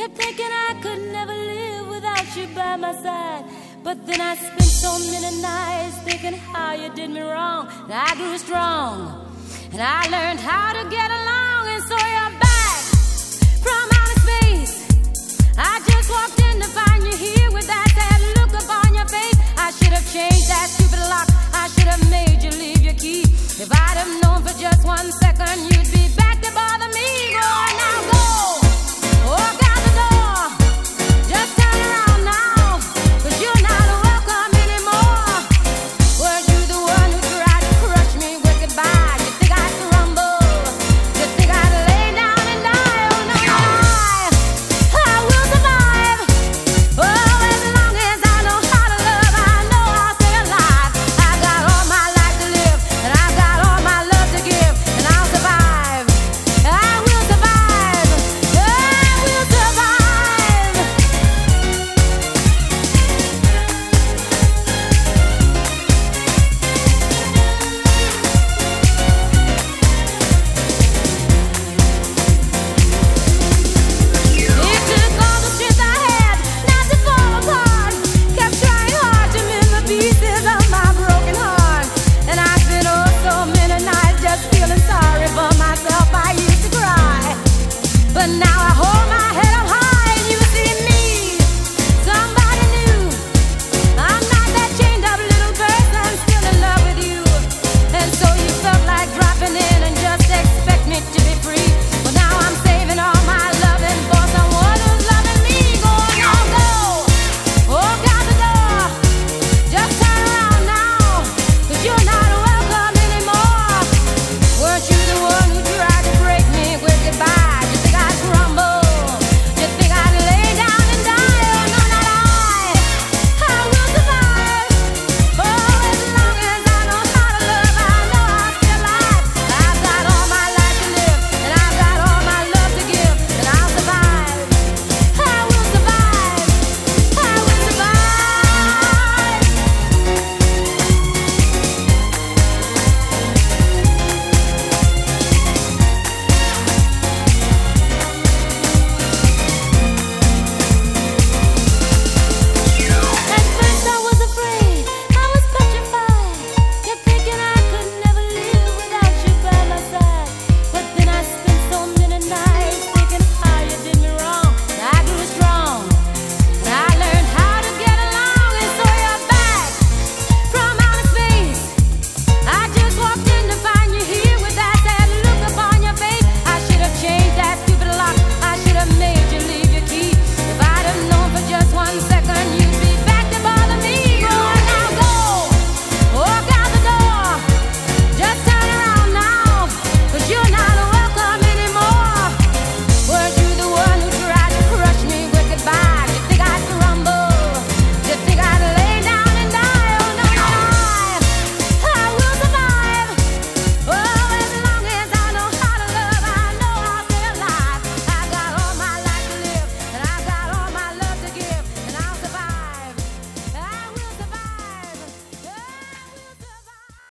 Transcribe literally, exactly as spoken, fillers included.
Kept thinking I could never live without you by my side. But then I spent so many nights thinking how you did me wrong. And I grew strong, and I learned how to get along. And so you're back from outer space. I just walked in to find you here with that sad look upon your face. I should have changed that stupid lock. I should have made you leave your key. If I'd have known for just one second you'd be back.